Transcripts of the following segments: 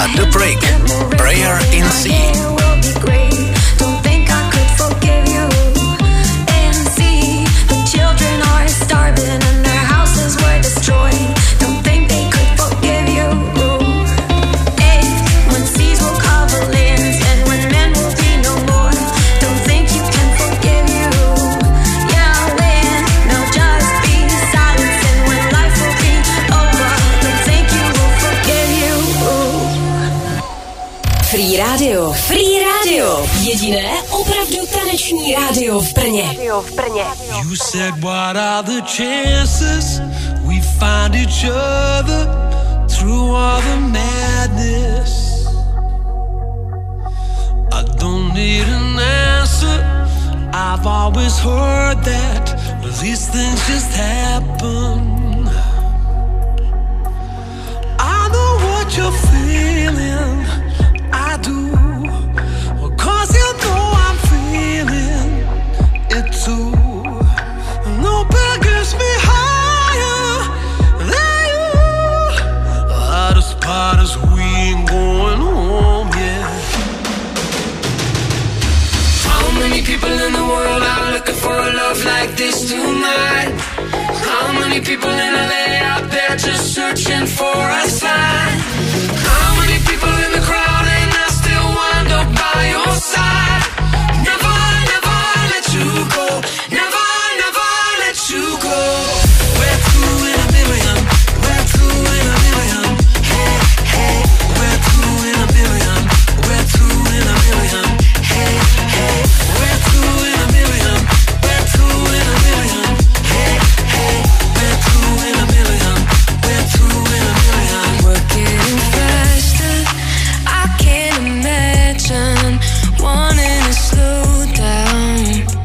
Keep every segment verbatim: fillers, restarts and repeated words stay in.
a The Brick, Prayer in C. Free Radio. Free Radio. Jediné opravdu taneční rádio v Brně. v Brně. You said what are the chances we find each other through all the madness. I don't need an answer. I've always heard that these things just happen. I know what you're feeling. I do, cause you know I'm feeling it too. Nobody gets me higher than you. The hardest part is we ain't going home yet. How many people in the world are looking for a love like this tonight? How many people in L A out there just searching for a sign? How many people in the crowd by your side? Never, never let you go. Never, never let you go. We're two in a million. We're two in a million. Hey, hey. We're two in a million. We're two in a million. Hey, hey. We're two in a million. We're two in a million. Hey, hey. We're two in a million. We're two in a million. We're getting faster. I can't imagine wanting to slow down.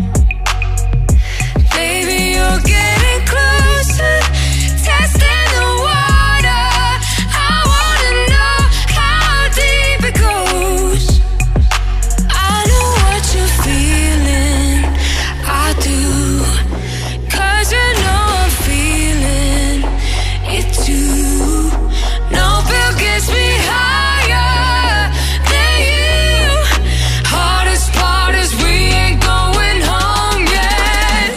Baby, you're getting closer, testing the water. I wanna know how deep it goes. I know what you're feeling, I do, cause you know I'm feeling it too. No bill gets me higher than you. Hardest part is we ain't going home yet.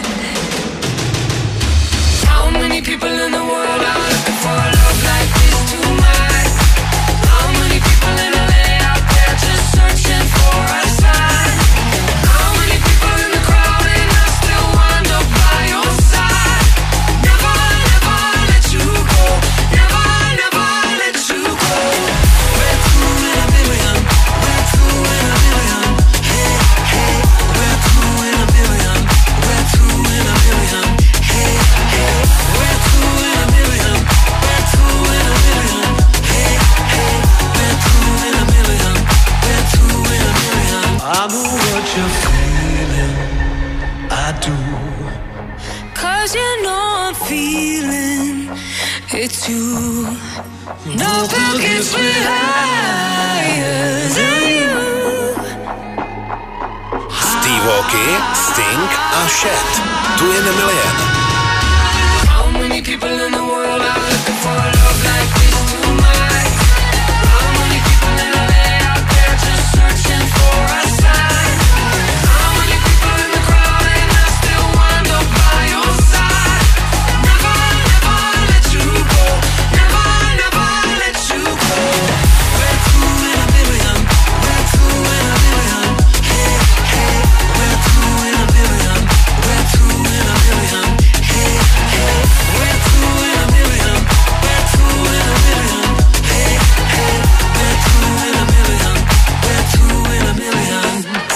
How many people in the world are looking for a love like this tonight? How many people in L A out there just searching for a sign? How many people in the crowd and I still wind up by your side? Never, never let you go. Never, never let you go. We're two in a million. We're two in a million. Hey, hey. We're two in a million. We're two in a million. Hey, hey. We're two in a million. We're two in a million. Hey, hey. We're two in a million. We're two in a million. I know what you're feeling. I do. Cause you know I'm feeling it too. No bill gets me higher than you. Steve Aoki, Sting a Shet. Two in a million. How many people in the world are looking for a love like this tonight? How many people in L A out there just searching for a sign? How many people in the crowd and I still wind up by your side? Never, never let you go. Never, never let you go. We're two in a million. We're two in a million. Hey, hey. We're two in a million. We're two in a million. Hey, hey. We're two in a million. We're two in a million. Hey, hey. We're two in a million. We're two in a million.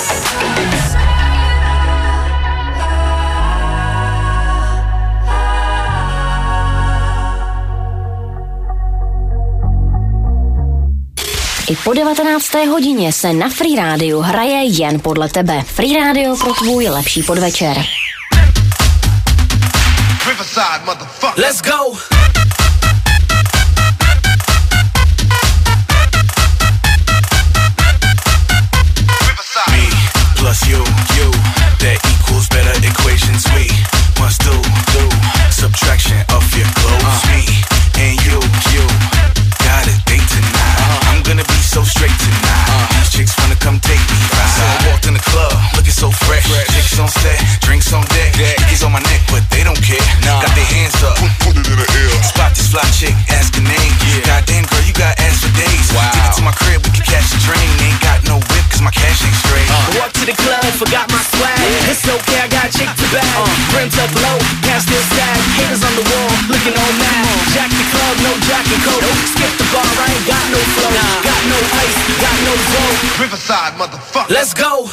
I po devatenácté hodině se na Free Rádiu hraje jen podle tebe. Free Radio pro tvůj lepší podvečer. Let's go. Me plus you, you, that equals better equations. We must do, do, subtraction of your clothes. Me and you, you, got a date tonight. I'm gonna be Riverside, motherfucker. Let's go.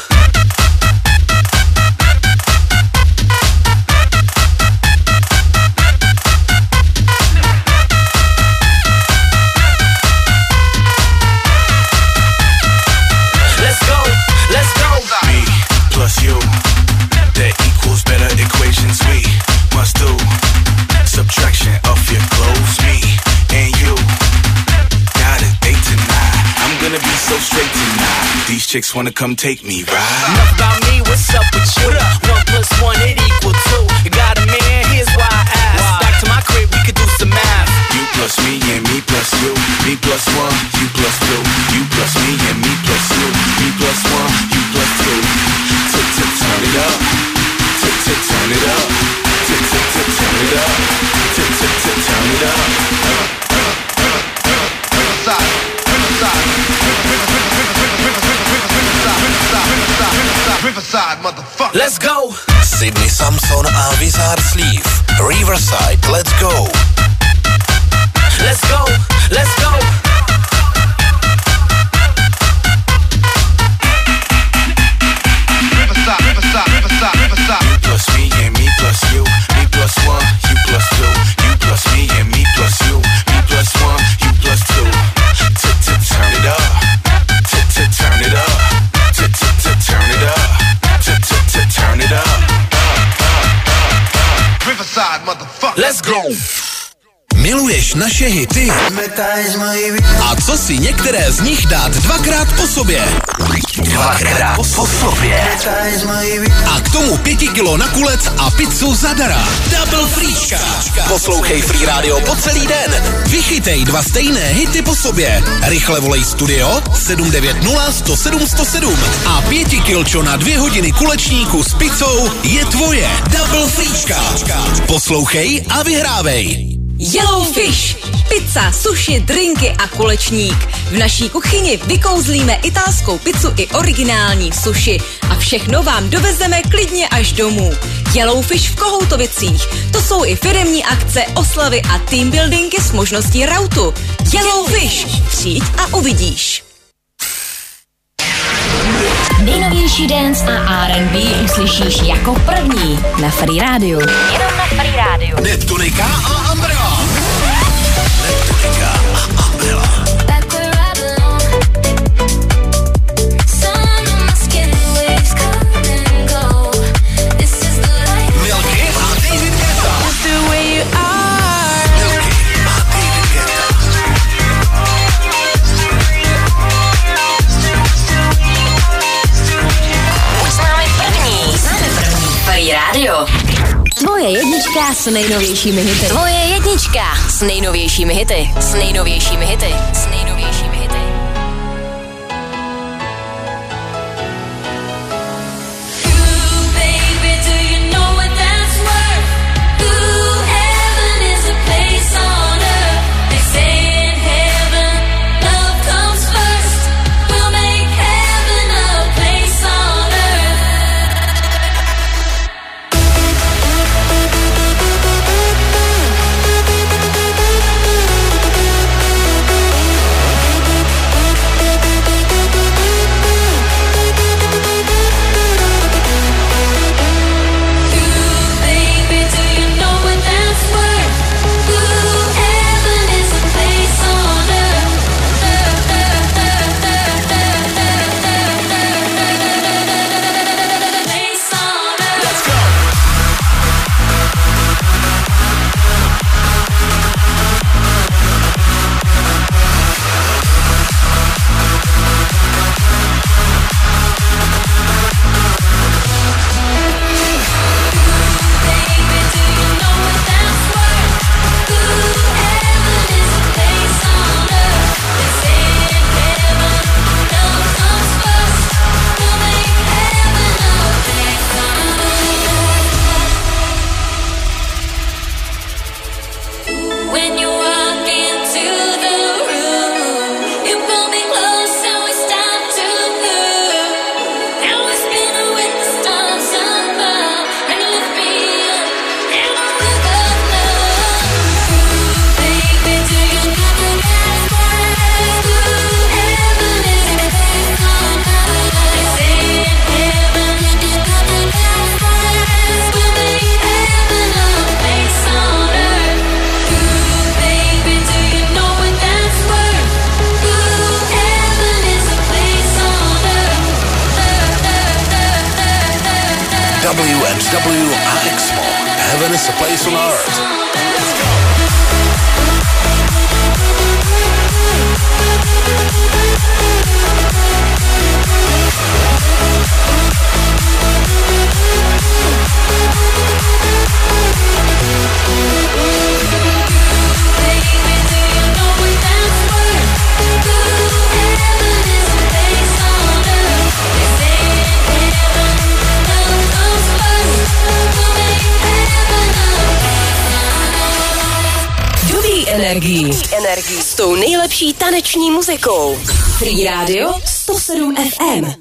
Let's go. Let's go. Me plus you, that equals better equations. We must do subtraction of your clothes. Me and you got it eight to nine. I'm gonna be so straight tonight. These chicks wanna come take me ride. Enough about me, what's up with you? One plus one, it equal two. You got a man, here's why I asked. Back to my crib, we could do some math. You plus me and me plus you. Me plus one, you plus two. You plus me and me plus you. Me plus one, you plus two. Tick tick turn it up. Tick tick turn it up. Tick tick tick turn it up. Tick tick tick turn it up. Riverside, Riverside, Riverside, Riverside, motherfucker. Let's go. Sydney Samson a Wizard Sleeve. Riverside, let's go. Let's go. Let's go. Riverside, Riverside, Riverside, Riverside. You plus me and me plus you. Me plus one, you plus two. You plus me and me plus you. Me plus one, you plus two. Tick tick turn it up. Tick tick turn it up. Tick tick tick turn it up. Tick tick tick turn it up. Riverside, motherfucker. Let's go. Miluješ naše hity? A co si některé z nich dát dvakrát po sobě? Dvakrát po sobě. A k tomu pěti kilo na kulec a pizzu zadara. Double Freečka. Poslouchej Free Radio po celý den. Vychytej dva stejné hity po sobě. Rychle volej studio sedm devět nula, sto sedm, sto sedm a pěti kilčo na dvě hodiny kulečníku s pizzou je tvoje. Double Freečka. Poslouchej a vyhrávej. Yellowfish. Pizza, sushi, drinky a kulečník. V naší kuchyni vykouzlíme italskou pizzu i originální sushi. A všechno vám dovezeme klidně až domů. Yellowfish v Kohoutovicích. To jsou i firemní akce, oslavy a teambuildingy s možností rautu. Yellowfish. Přijď a uvidíš. Nejnovější dance a R and B uslyšíš jako první na Free Radio. Jenom na Free Radio. Neptunika a Umbrella. Neptunika a Umbrella. Milky a David Guetta. Milky a David Guetta. Známe první. Známe první. Free Radio. Tvoje jednička s nejnovějšími hity. Tvoje jednička s nejnovějšími hity. S nejnovějšími hity. S nejnovějšími hity. at W R X Mo. Heaven is a place on earth. Energii. Energii s tou nejlepší taneční muzikou. Free Radio sto sedm F M.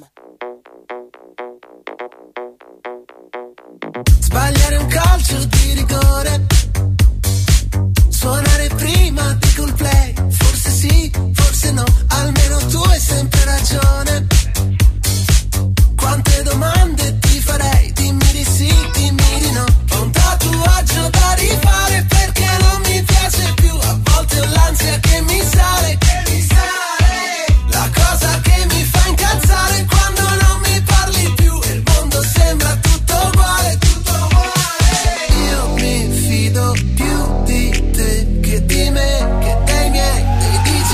Sbagliare un calcio di rigore, suonare prima di col play, forse sì, forse no, almeno tu hai sempre ragione. Quante domande ti farei, dimmi di sì, dimmi di no. Ho un tatuaggio da rifare perché non mi piace più, a volte ho l'ansia che mi sale, che mi sale. La cosa che mi fa incazzare quando non mi parli più e il mondo sembra tutto uguale, tutto uguale. Io mi fido più di te che di me, che dei miei, dei D J.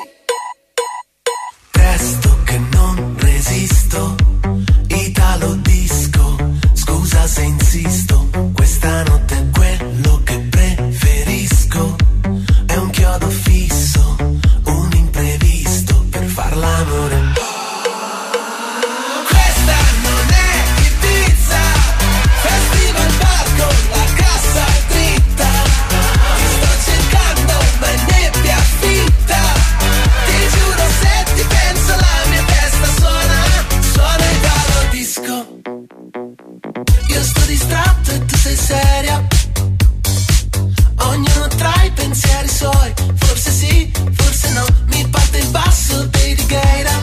Presto che non resisto, Italo disco, scusa se insisto, questa notte è quello che preferisco, è un chiodo fisso, un imprevisto per far l'amore. Questa non è Ibiza, festival bar con la cassa dritta, ti sto cercando ma è nebbia fitta, ti giuro se ti penso la mia testa suona, suona Italo disco. Io sto distratto e tu sei seria, ognuno tra i pensieri suoi, forse sì, forse no, mi parte il basso dei Righeira,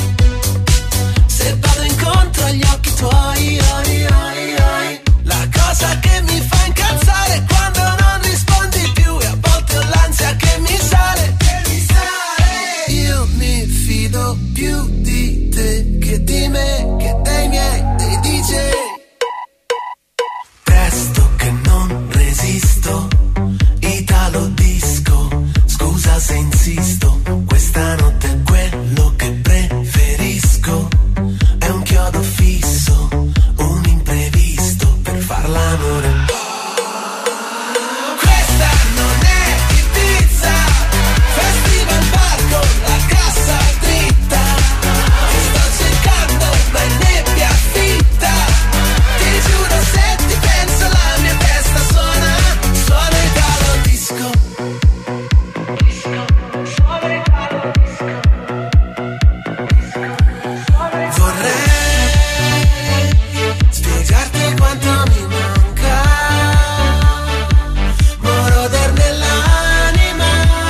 se vado incontro agli occhi tuoi, oi, oi, oi. La cosa che mi fa incazzare è quando non rispondi più e a volte ho l'ansia che mi sale, che mi sale. Io mi fido più di te che di me, che dei miei, dei D J. Presto che non resisto, Italo disco, scusa se insisto, questa notte è quello che preferisco, è un chiodo fisso, un imprevisto per far l'amore. Questa non è Ibiza, festival bar con la cassa dritta, ti sto cercando ma è nebbia fitta, ti giuro se ti penso la mia testa suona, suona Italo disco. Vorrei spiegarti quanto mi manca, moroder nell'anima,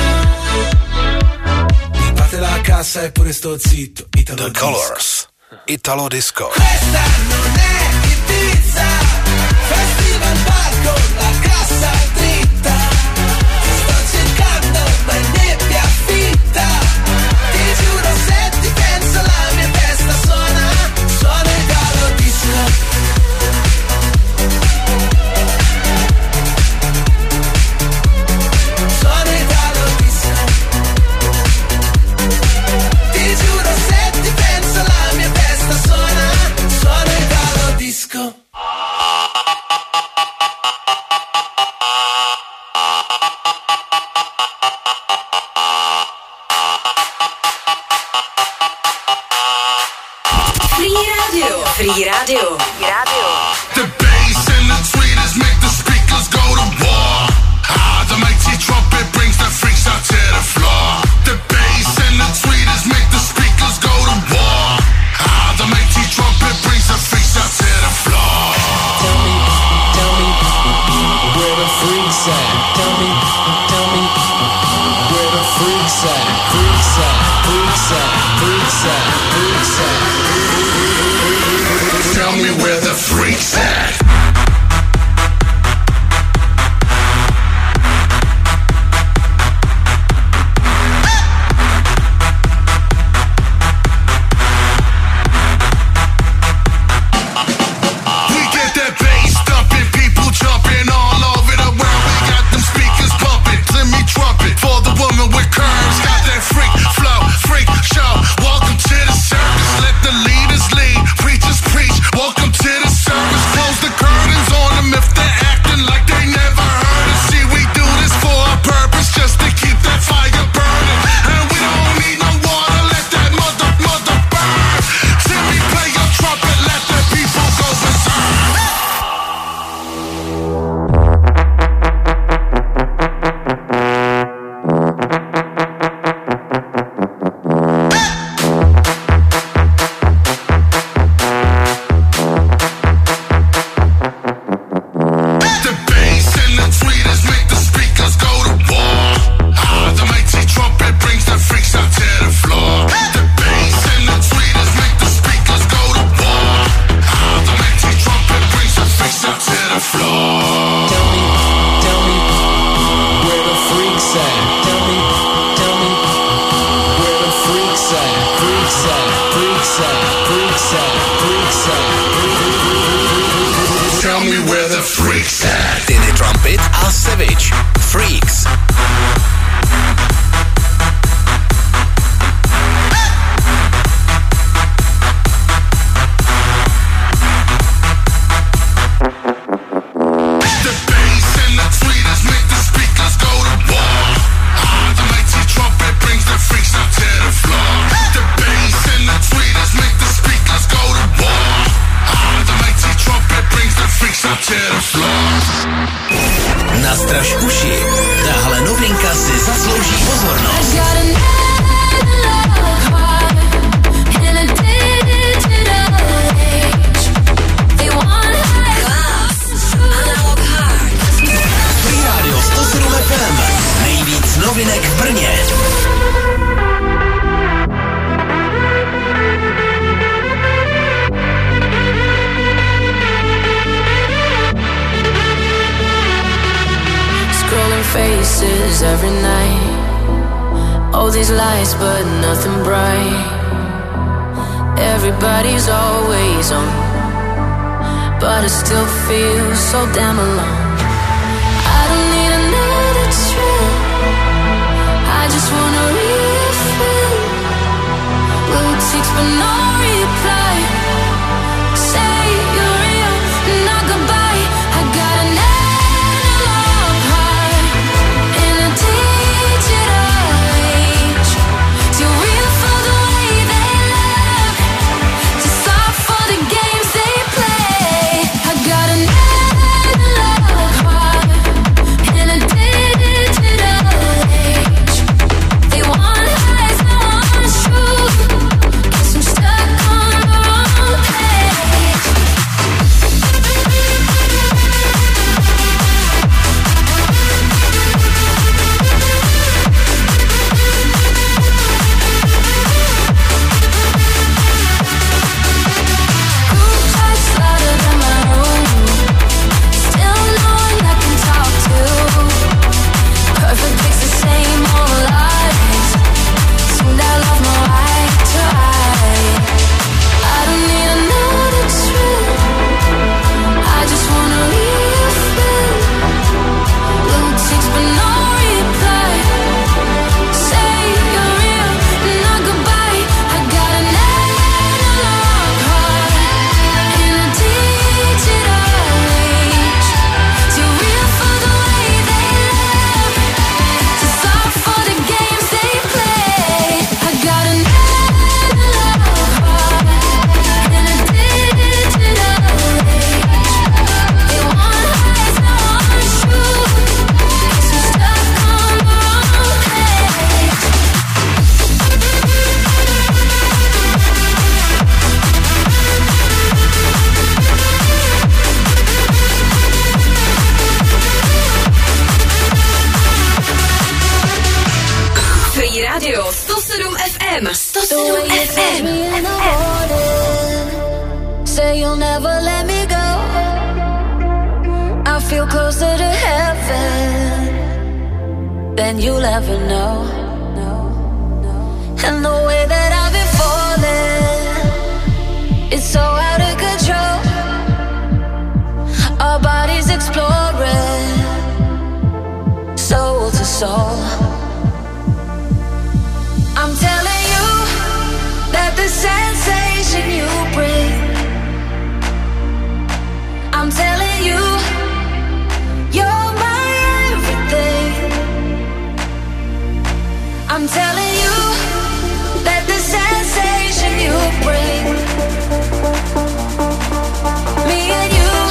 mi parte la cassa e pure sto zitto, Italo The disco. Colors. Italo Disco. Questa non è Ibiza, festival bar con la cassa dritta, ti sto cercando ma è nebbia fitta, ti giuro se ti penso la mia testa suona, suona Italo disco. Suona Italo disco, ti giuro se ti penso la mia testa suona, suona Italo disco. Free Radio. Free Radio. Free Radio. The bass and the tweeters make the speakers go to war. Ah, the mighty trumpet brings the freaks out to the floor. The bass and the tweeters make the speakers go to war. Ah, the mighty trumpet brings the freaks out to the floor. Tell me, tell me, where the freaks at? Tell me, tell me, where the freaks at? Freaks at, freaks at, freaks at, freaks at. Tell me where the freaks at. Nastraž uši. Tahle novinka si zaslouží pozornost. Free Radio sto sedm ef em. Nejvíc novinek v Brně. Faces every night, all these lights but nothing bright. Everybody's always on, but I still feel so damn alone. I don't need another trip, I just wanna refill. Blue ticks but no reply. Say you're real, not goodbye. I got an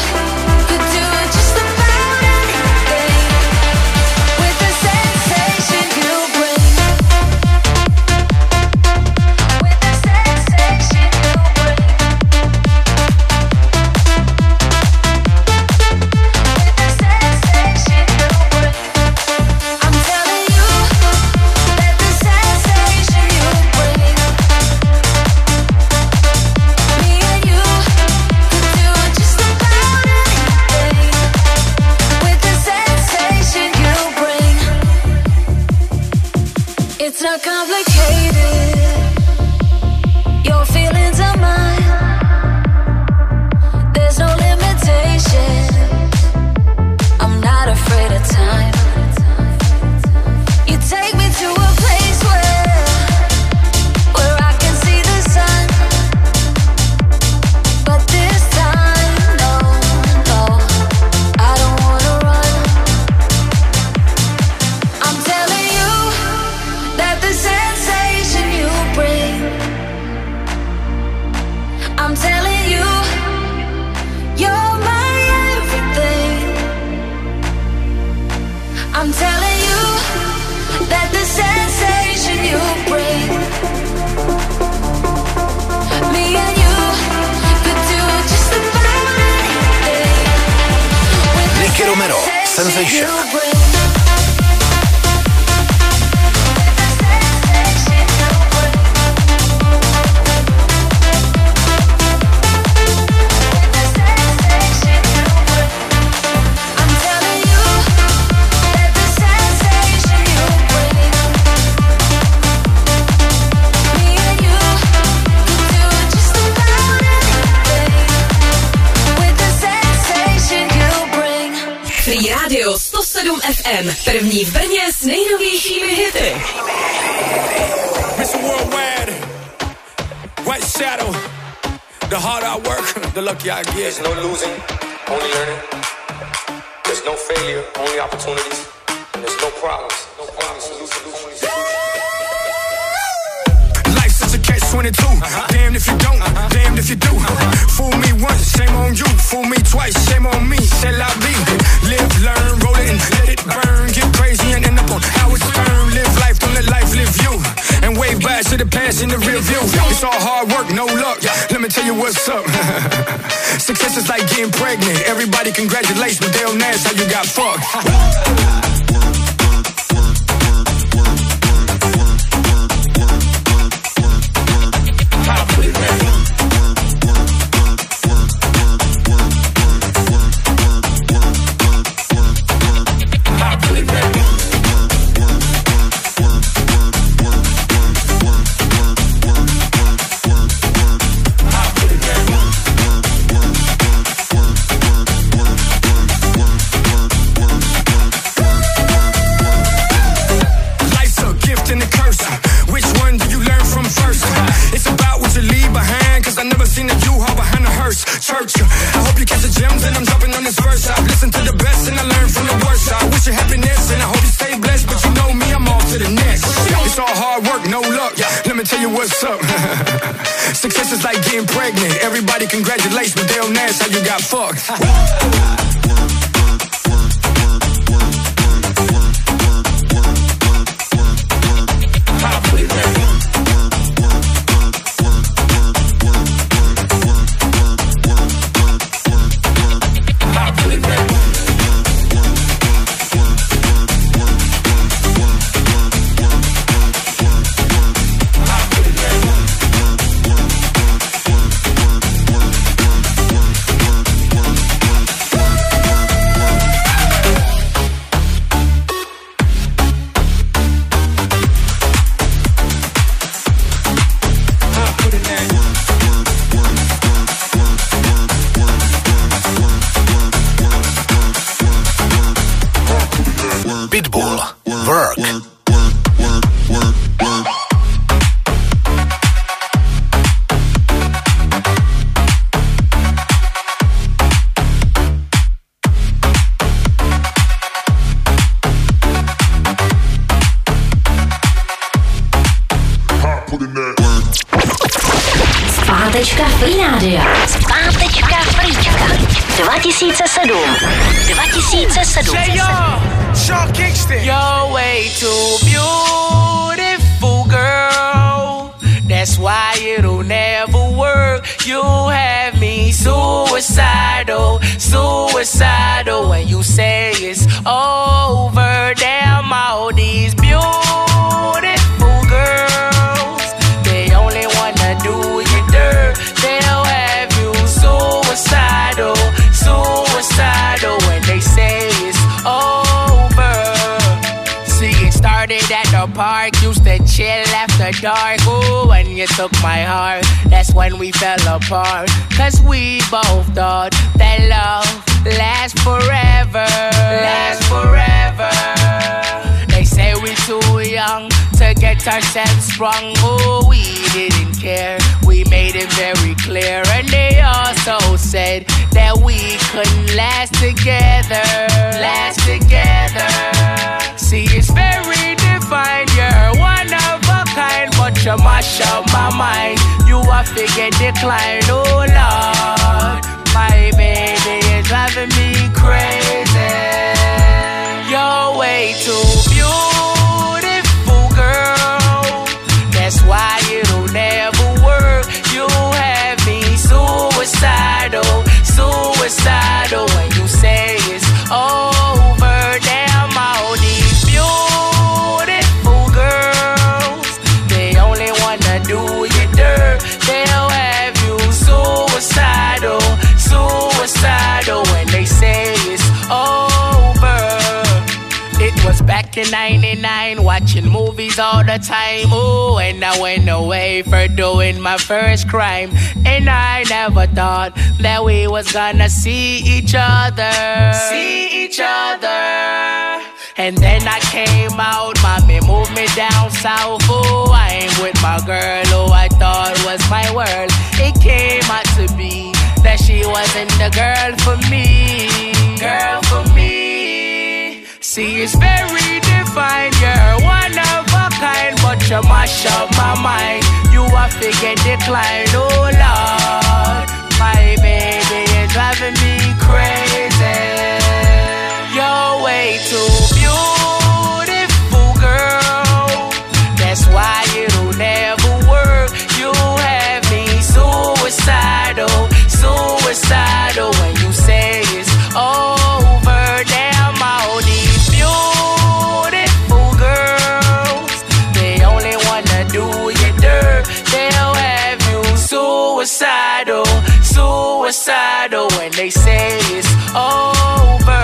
sensation. Sensation. Radio sto sedm F M, první v Brně s nejnovějšími hity. mister Worldwide, White Shadow, the harder I work, the luckier I get. There's no losing, only learning. There's no failure, only opportunities. There's no problems, no only solutions. Life's such a catch twenty-two. Uh-huh. Damned if you don't, uh-huh. damned if you do. Uh-huh. Fool me once, shame on you. Fool me twice, shame on me. Shall I be? Live, learn, roll it and let it burn. Get crazy and end up on Howard Stern. Live life, don't let life live you. And wave back to the past in the rear view. It's all hard work, no luck. Let me tell you what's up. Success is like getting pregnant. Everybody congratulates, but they don't ask how you got fucked. Success is like getting pregnant. Everybody congratulates, but they don't ask how you got fucked. Pitbull, Work. Zpátečka Free Radio. Zpátečka Freečka. dva tisíce sedm. dva tisíce sedm. Sean Kingston. You're way too beautiful, girl. That's why it'll never work. You have me suicidal, suicidal. When you say it's over, damn all these beautiful girls, they only wanna do you dirt. They'll have you suicidal, suicidal. When they say it's over. Started at the park, used to chill after dark. Ooh, when you took my heart, that's when we fell apart. Cause we both thought that love lasts forever, lasts forever. They say we're too young to get ourselves sprung. Ooh, we didn't care, we made it very clear. And they also said that we couldn't last together, last together. See, it's very divine, you're one of a kind, but you mash up my mind. You are figure decline, oh Lord. My baby is driving me crazy. You're way too beautiful, girl. That's why it'll never work. You have me suicidal, suicidal. When you say it's over, wanna do you dirt. They'll have you suicidal, suicidal when they say it's over. It was back in ninety-nine, watching movies all the time. Ooh, and I went away for doing my first crime. And I never thought that we was gonna see each other, see each other. And then I came out, mommy moved me down south. Ooh, I ain't with my girl who I thought was my world. It came out to be that she wasn't the girl for me, girl for me. See, it's very defined, you're one of a kind, but you mash up my mind. You are figure decline, oh Lord. My baby is driving me crazy. You're way too beautiful, girl. That's why it'll never work. You have me suicidal, suicidal when you say it's over. Damn, all these beautiful girls, they only wanna do you dirt. They'll have you suicidal, suicidal when they say it's over.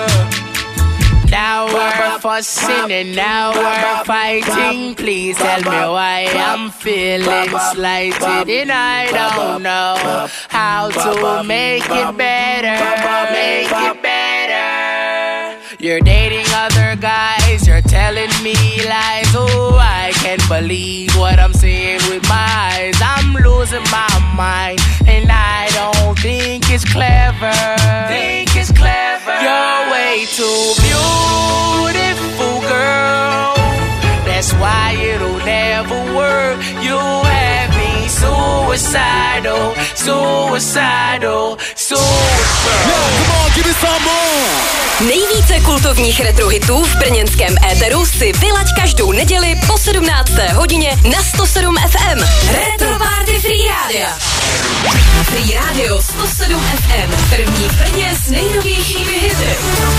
Now we're fussing and now we're fighting. Please tell me why I'm feeling slighted and I don't know how to make it better, make it better. You're dating other guys, you're telling me lies. Oh, I can't believe what I'm seeing with my eyes. I'm losing my mind and I don't think it's clever, think it's clever. You're way too beautiful, girl. That's why it'll never work. You have me suicidal, suicidal, suicidal. Yeah, come on, give me some more. Nejvíce kultovních retrohitů v brněnském éteru si vylaď každou neděli po sedmnácté hodině na sto sedm F M. Retro Party Free Radio. Free Radio sto sedm F M. První v Brně s nejnovějšími hity.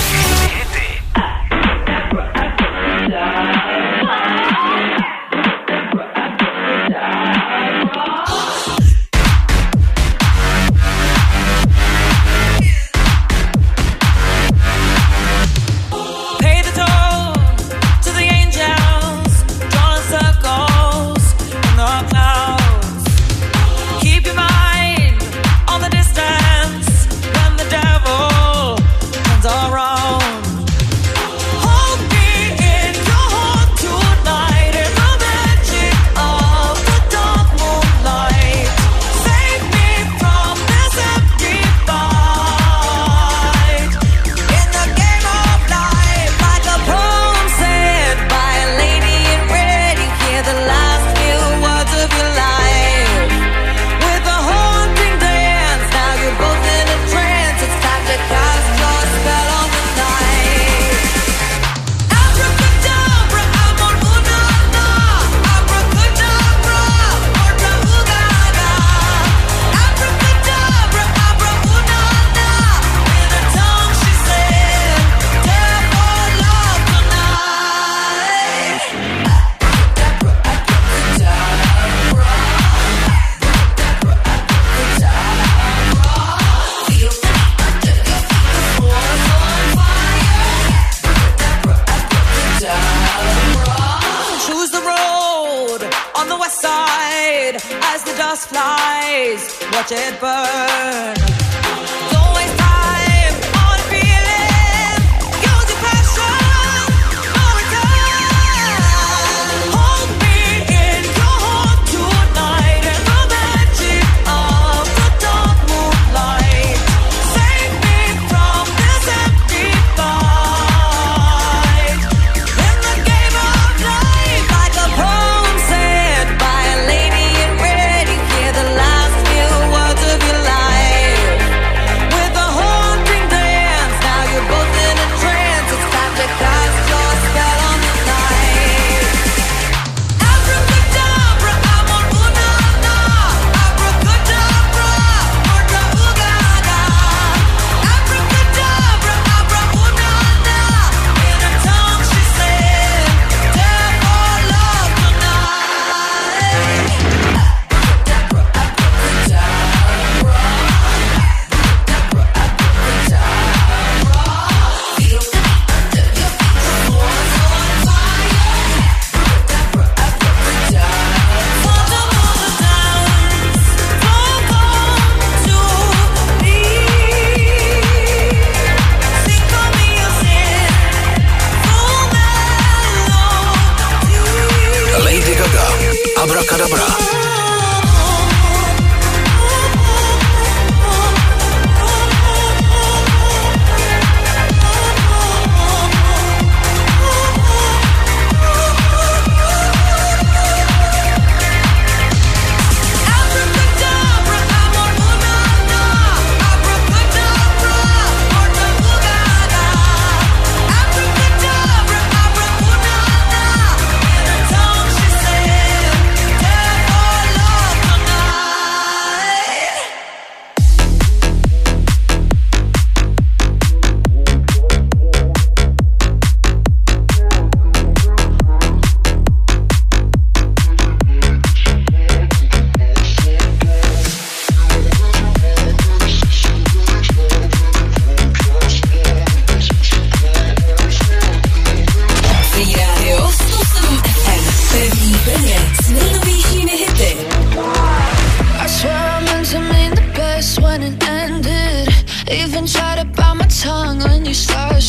Watch it burn. Don't waste time on feeling. Use your passion for return. Hold me in your heart tonight in the magic of the dark moonlight. Save me from this empty fight. In the game of life, like a poem said by a lady in red, you hear the last few words of your life.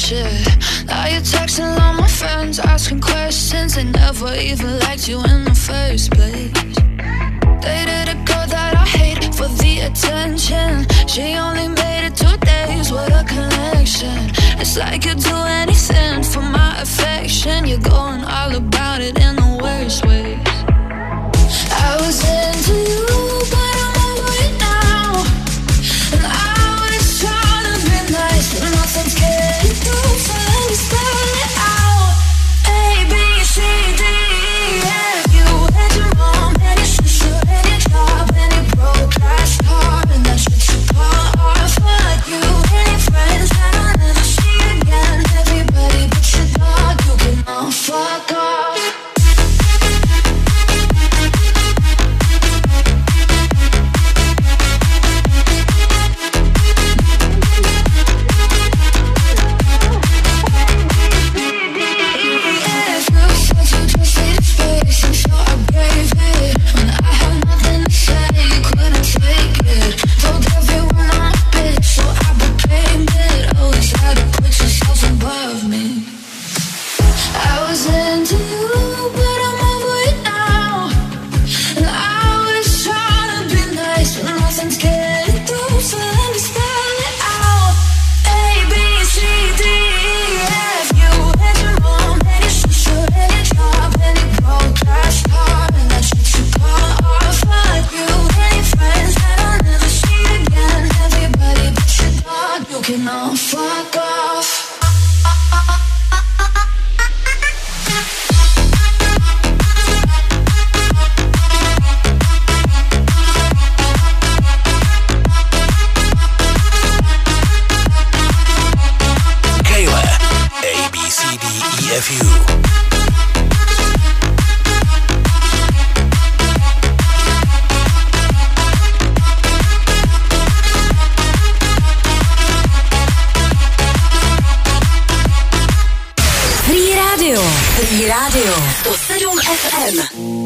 shit. Now you're texting all my friends, asking questions. They never even liked you in the first place. Dated a girl that I hate for the attention. She only made it two days, what a connection. It's like you'd do anything for my affection. You're going all about it in the worst ways. I was into you, but I'm over it now. And I was trying to be nice, but nothing's getting through, so let me spell it out. A, B, C, D, E, F, you and your mom and your sister and your job and your broke ass car, and that's what you call art. Fuck you and your friends that I'll never see again. Everybody but your dog, you can all fuck off. Can all fuck off. Kayla, A, B, C, D, E, F, U. Free Radio sto sedm F M.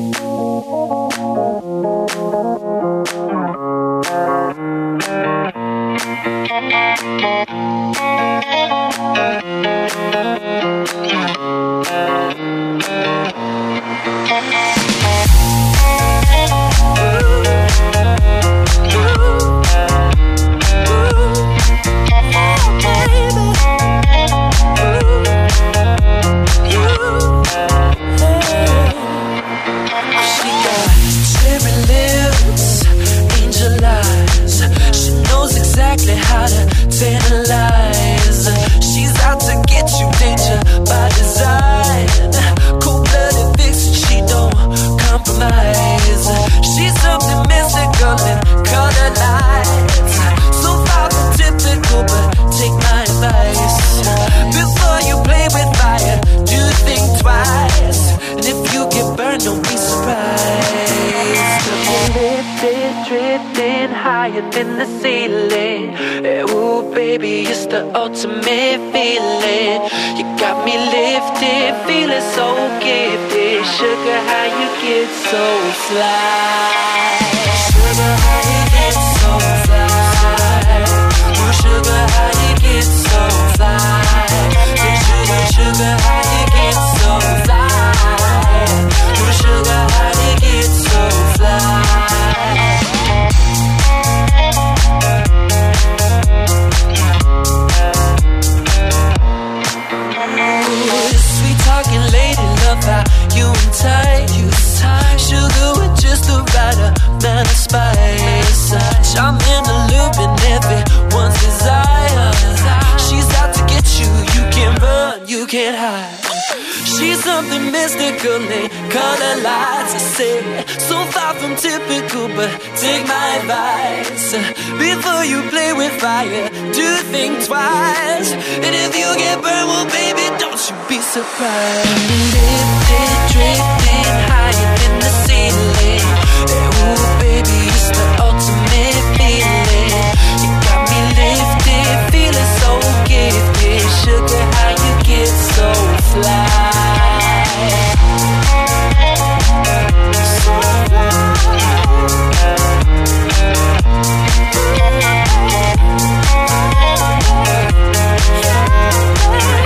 How to tantalize. She's out to get you, danger by design. Cold-blooded vixen, she don't compromise. She's something mystical and color lights. So far from typical, but take my advice. Before you play with fire, do think twice. And if you get burned, don't be surprised. Lifted, drifting higher than the ceiling. Ooh, baby, it's the ultimate feeling. You got me lifted, feeling so gifted. Sugar, how you get so fly? Sugar, how you get so fly? Ooh, sugar, how you get so fly? Hey, sugar, sugar, how you get so fly? Ooh, sugar, how you get so fly? You and tight, you tight. Sugar with just the right amount of spice. I'm in the loop and everyone's desire. She's out to get you, you can't run, you can't hide. She's something mystical and color lights. I say, so far from typical, but take my advice. Before you play with fire, do think twice. And if you get burned, well baby, don't you be surprised. Lifted, drifting higher than the ceiling. Ooh baby, it's the ultimate feeling. You got me lifted, feeling so gifted. Sugar, how you get so fly? So fly.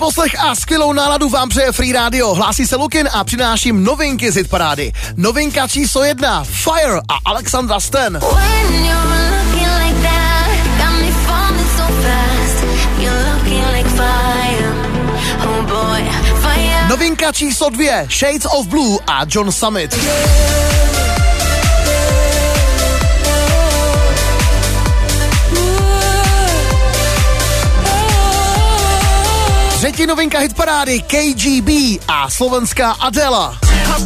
poslech a skvělou náladu vám přeje Free Radio. Hlásí se Lukin a přináším novinky z hitparády. Novinka číslo jedna, Fire a Alexandra Stan. Novinka číslo dvě, Shades of Blue a John Summit. Třetí novinka hitparády K G B a slovenská Adela.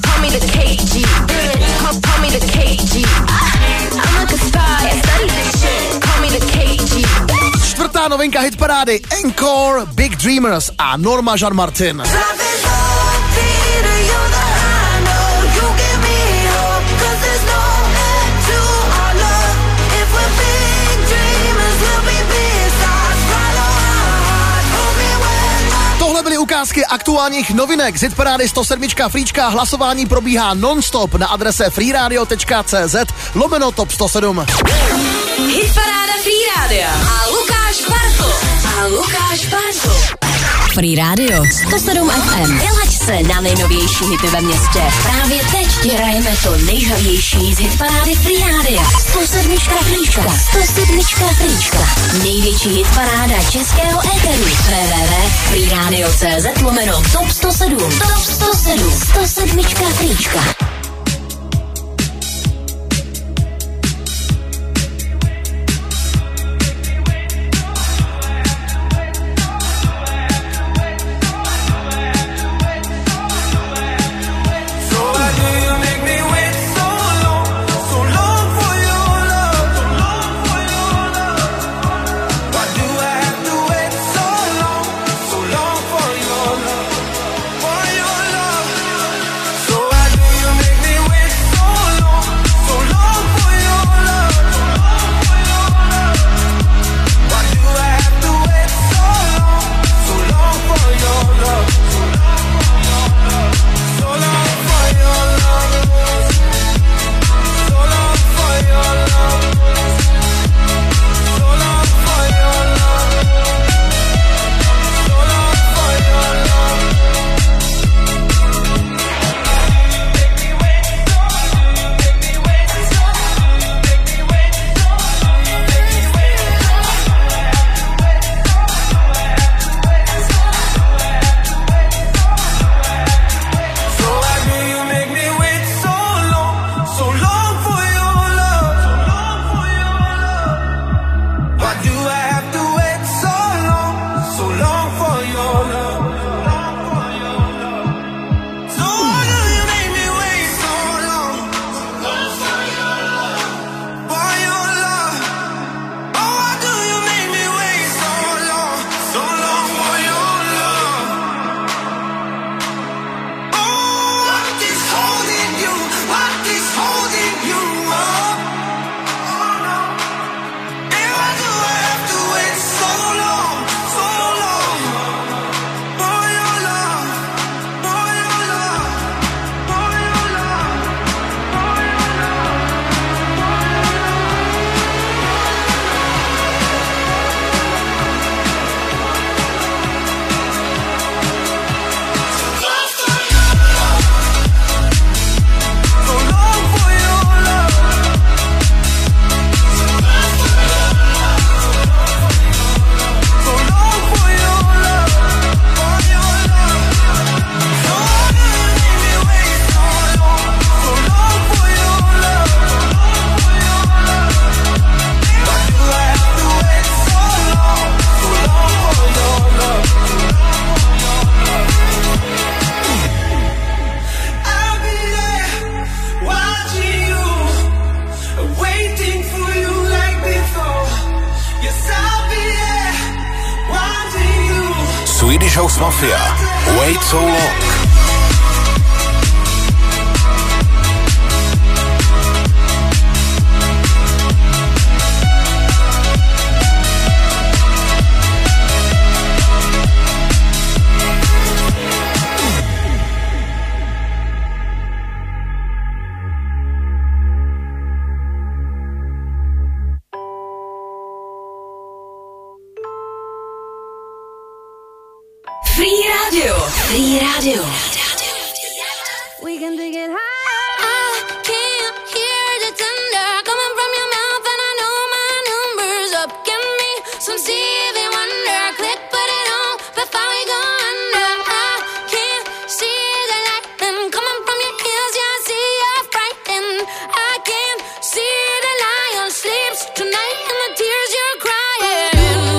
Čtvrtá novinka hitparády Encore, Big Dreamers a Norma Jean Martin. Tohle byly ukázky aktuálních novinek z hitparády sto sedm Fríčka. Hlasování probíhá non-stop na adrese freeradio.cz lomeno top sto sedm. Hitparáda Free Rádia a Lukáš Bartl. A Lukáš Bartl. Free Radio sto sedm F M. Vylaď se na nejnovější hity ve městě. Právě teď ti hrajeme to nejžavější z hitparády Free Rádia. sto sedm Fríčka. sto sedm Fríčka. Největší hitparáda českého éteru. w w w tečka freeradio.cz lomeno top sto sedm. Top sto sedm. sto sedm Fríčka. Swedish House Mafia, Wait So Long. Free Free Radio. We can dig it high. I can't hear the thunder coming from your mouth, and I know my number's up. Give me some Stevie Wonder. Click, put it on before we go under. I can't see the lightning coming from your ears. Yeah, I see you're frightened. I can't see the lion sleeps tonight and the tears you're crying.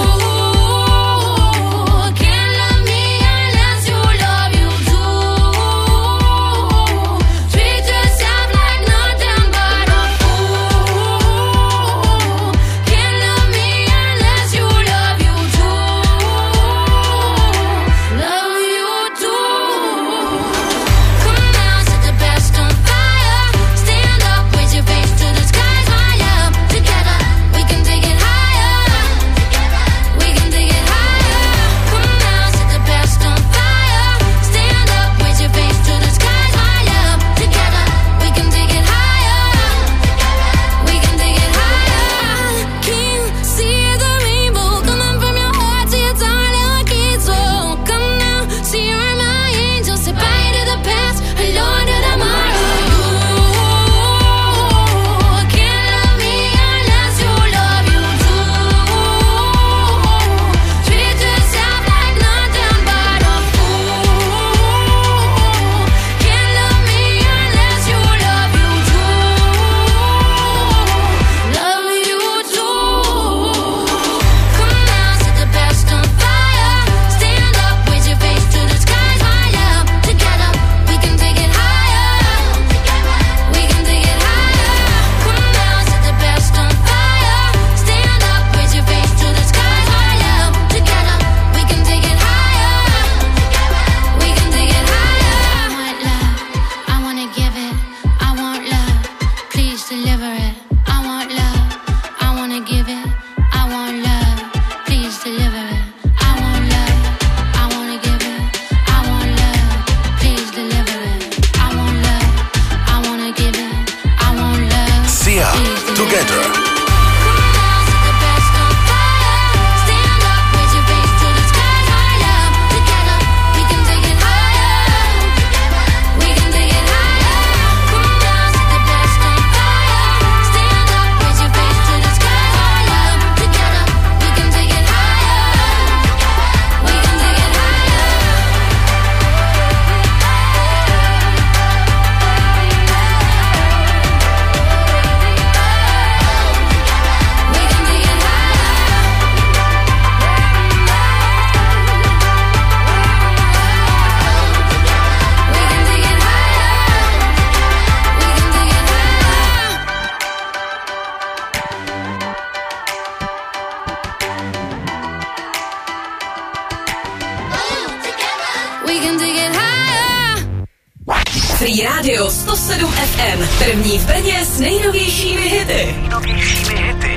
Free Radio sto sedm ef em, první v Brně s nejnovějšími hity. Nejnovějšími hity.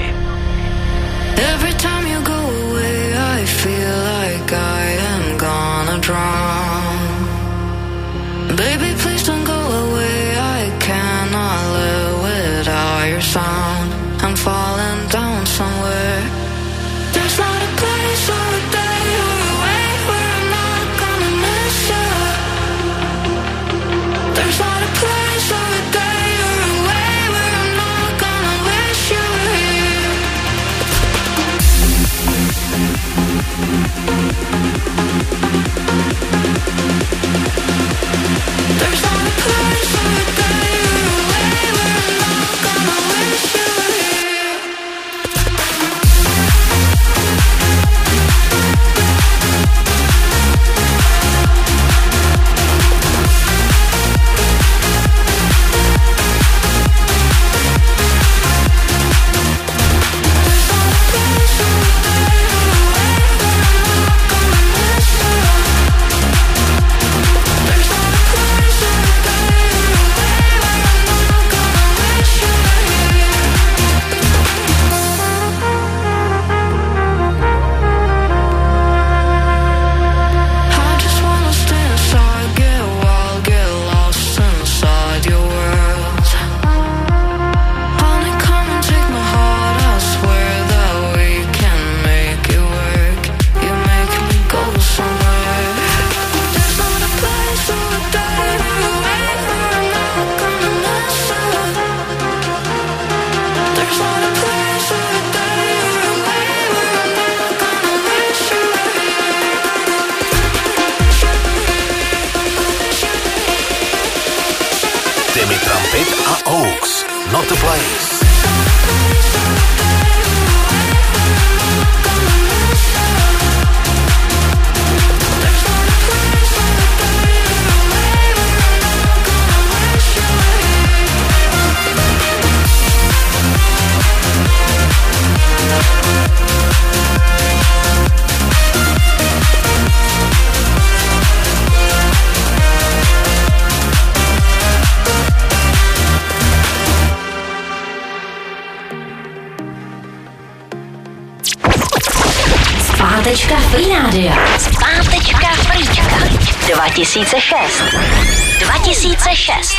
Every time you go away, I feel like I am gonna drown. Baby, please don't go away. I cannot live without your sound. I'm falling down somewhere. There's not a place or a day or a way where I'm not gonna miss you. There's not a place or a day or a way where I'm not gonna wish you were here. Timmy Trumpet a Oaks, Not a Place. Zpátečka Free Rádia. Zpátečka Freečka. dva tisíce šest. dva tisíce šest.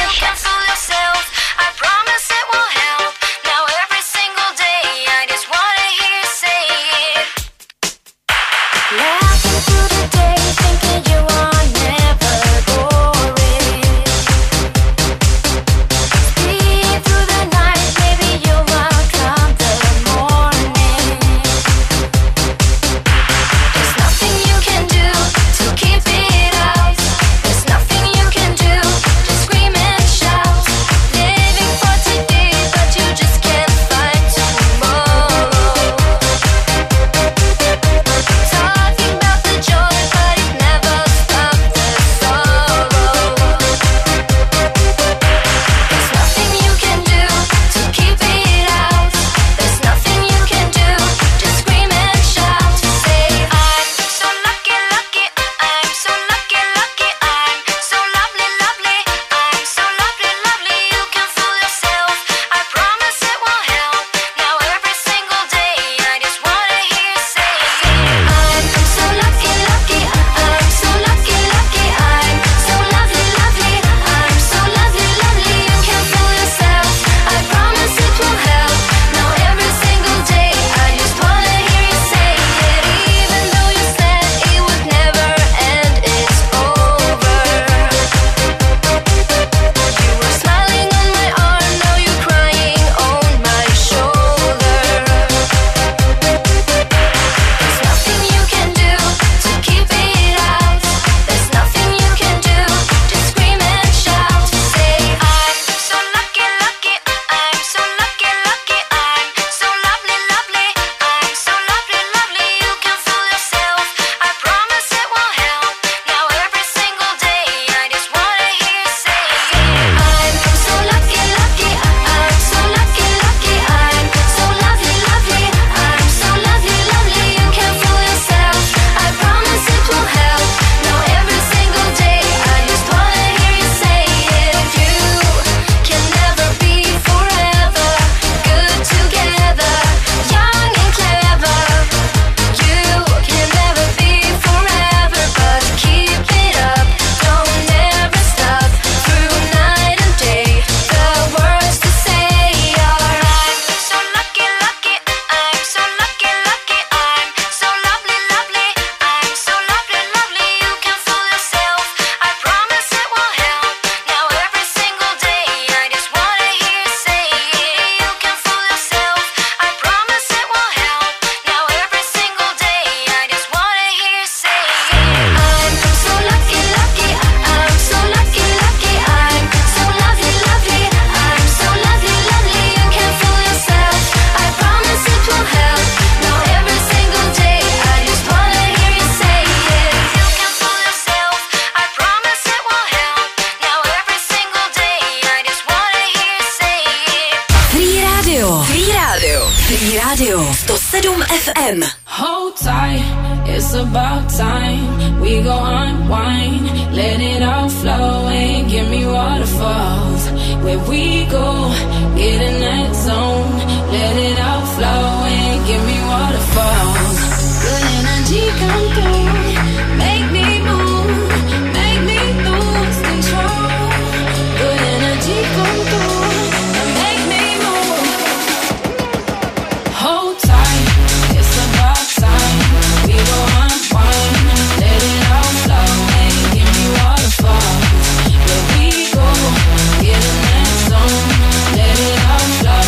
sto sedm ef em. Hold tight, it's about time. We go unwind, let it all flow and give me waterfalls. Where we go, get in that zone, let it all flow and give me waterfalls. Good energy come through, make me move, make me lose control. Good energy come through and make me move. Hold tight, it's about time. We go unwind, let it all flow and give me waterfalls. Where we go, get in that zone, let it all flow.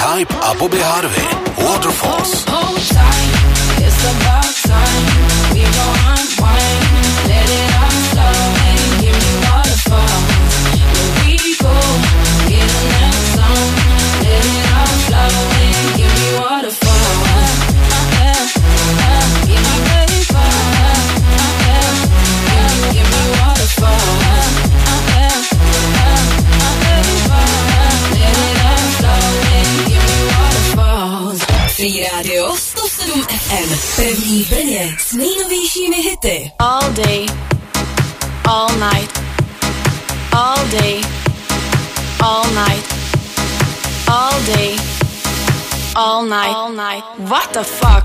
Hype a Bobby Harvey. Waterfalls. Hold tight, it's about time. We gon' unwind, let it all flow and give me waterfalls. Where we go, get in that zone, let it all flow and give me waterfalls. Uh, uh, uh, give me waterfalls. Uh, uh, uh, give me waterfalls. Uh, uh, uh, uh, let it all flow and give me waterfalls. Free Radio sto sedm F M. První v Brně s nejnovějšími hity. All day, all night, all day, all night, all day, all night, all night. What the fuck?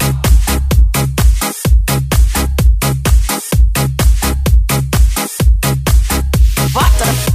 What the f-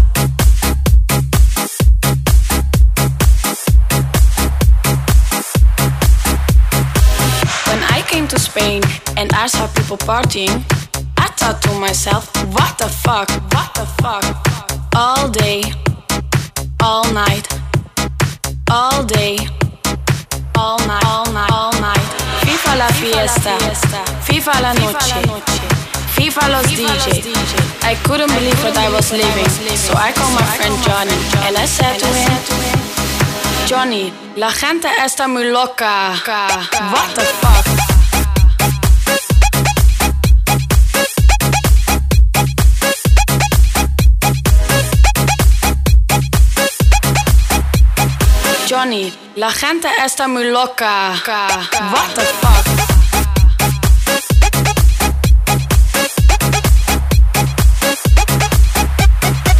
When I came to Spain and I saw people partying, I thought to myself, what the fuck, what the fuck? All day, all night, all day, all night, all night, all night. FIFA la fiesta, FIFA la noche, FIFA los D J. I couldn't believe what I was living, so I called my friend Johnny and I said to him, Johnny, la gente está muy loca. What the fuck? Johnny, la gente está muy loca. What the fuck?